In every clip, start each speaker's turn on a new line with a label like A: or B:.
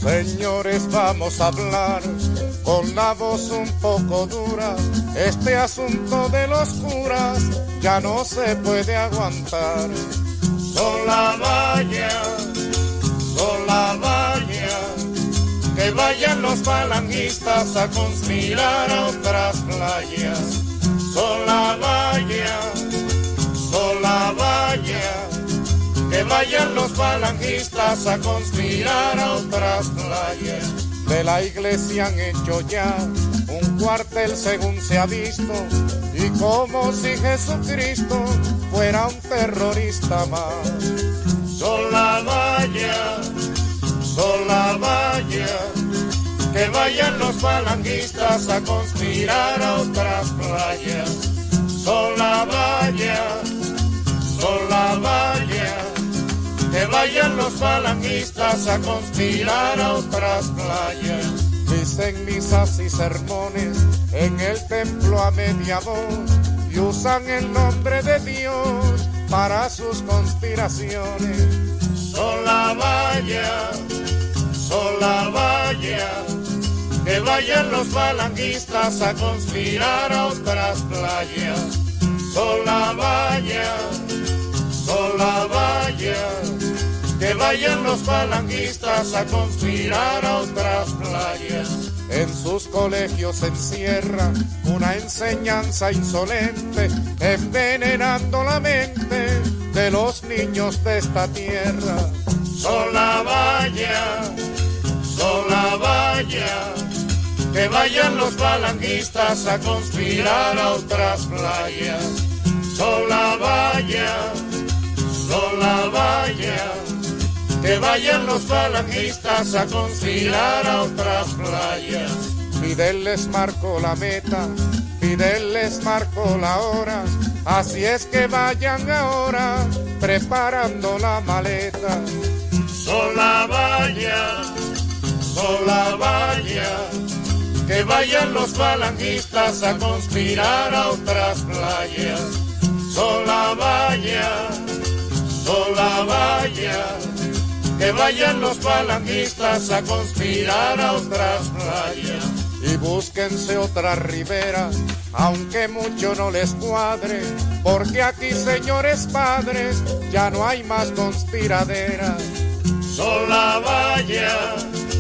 A: Señores, vamos a hablar con la voz un poco dura. Este asunto de los curas ya no se puede aguantar. Sola vaya, que vayan los falangistas a conspirar a otras playas. Sola vaya, que vayan los falangistas a conspirar a otras playas. De la iglesia han hecho ya un cuartel según se ha visto, y como si Jesucristo fuera un terrorista más. Sola vaya, que vayan los falangistas a conspirar a otras playas. Sola vaya, que vayan los falangistas a conspirar a otras playas. Dicen misas y sermones en el templo a media voz y usan el nombre de Dios para sus conspiraciones. Sola vaya, que vayan los falangistas a conspirar a otras playas. Sola vaya, que vayan los falangistas a conspirar a otras playas. En sus colegios se encierra una enseñanza insolente, envenenando la mente de los niños de esta tierra. Sola vaya, que vayan los falangistas a conspirar a otras playas. Sola vaya, que vayan los falangistas a conspirar a otras playas. Fidel les marcó la meta, Fidel les marcó la hora, así es que vayan ahora preparando la maleta. Sola vaya, que vayan los falangistas a conspirar a otras playas. Sola vaya, que vayan los falangistas a conspirar a otras playas. Y búsquense otra ribera, aunque mucho no les cuadre, porque aquí, señores padres, ya no hay más conspiradera. Sola vaya,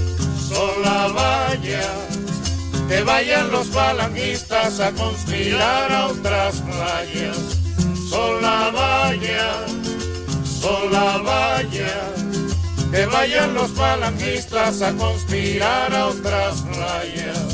A: que vayan los falangistas a conspirar a otras playas. Sola vaya, que vayan los falangistas a conspirar a otras playas.